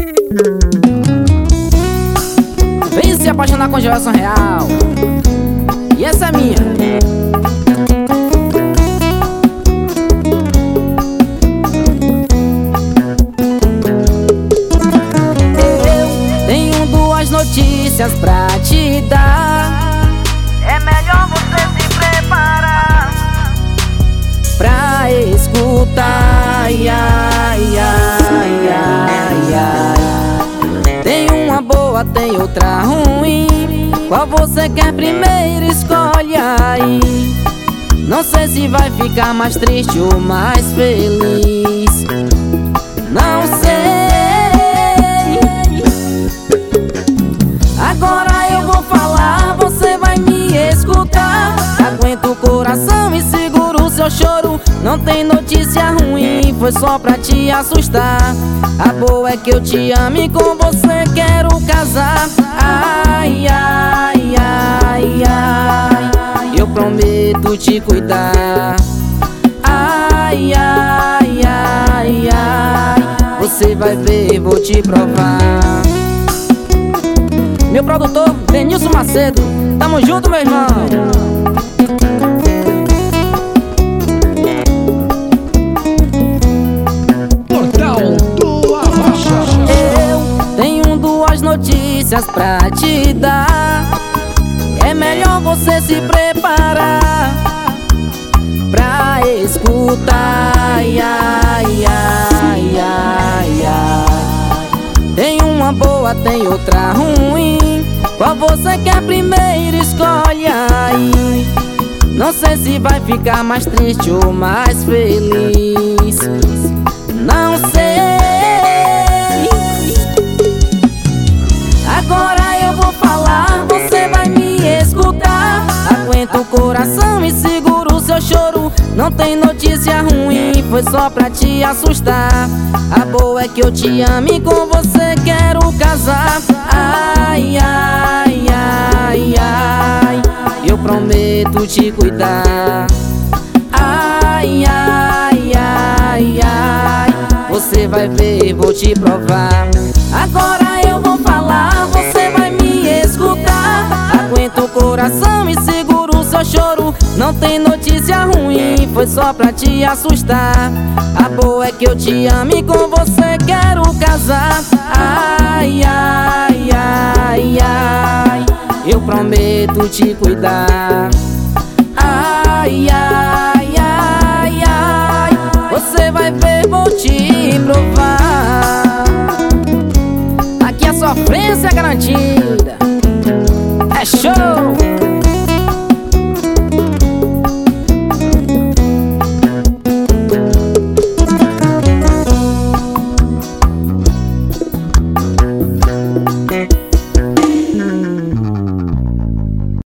Vem se apaixonar com Gelson Real. E essa é minha. Eu tenho duas notícias pra te dar. É melhor você se preparar pra escutar. Ai, ai, ai, ai, ai. Tem uma boa, tem outra ruim. Qual você quer primeiro? Escolhe aí. Não sei se vai ficar mais triste ou mais feliz. Não sei. Agora eu vou falar, você vai me escutar. Aguenta o coração e segura o seu choro. Não tem notícia ruim, foi só pra te assustar. A boa é que eu te amo e com você quero casar. Ai, ai, ai, ai, eu prometo te cuidar. Ai, ai, ai, ai, você vai ver, vou te provar. Meu produtor, Denilson Macedo, tamo junto, meu irmão. Notícias pra te dar. É melhor você se preparar pra escutar. Ai, ai, ai, ai, ai. Tem uma boa, tem outra ruim. Qual você quer primeiro? Escolhe aí. Não sei se vai ficar mais triste ou mais feliz. Não sei. Agora eu vou falar, você vai me escutar. Aguenta o coração e segura o seu choro. Não tem notícia ruim, foi só pra te assustar. A boa é que eu te amo e com você quero casar. Ai, ai, ai, ai, eu prometo te cuidar. Ai, ai, ai, ai, você vai ver, vou te provar. Agora eu vou falar, você vai me escutar. Aguenta o coração e segura o seu choro. Não tem notícia ruim, foi só pra te assustar. A boa é que eu te amo e com você quero casar. Ai, ai, ai, ai, eu prometo te cuidar. Ai, ai, ai, ai, você vai ver, vou te provar. Aqui a sofrência é garantida. É show!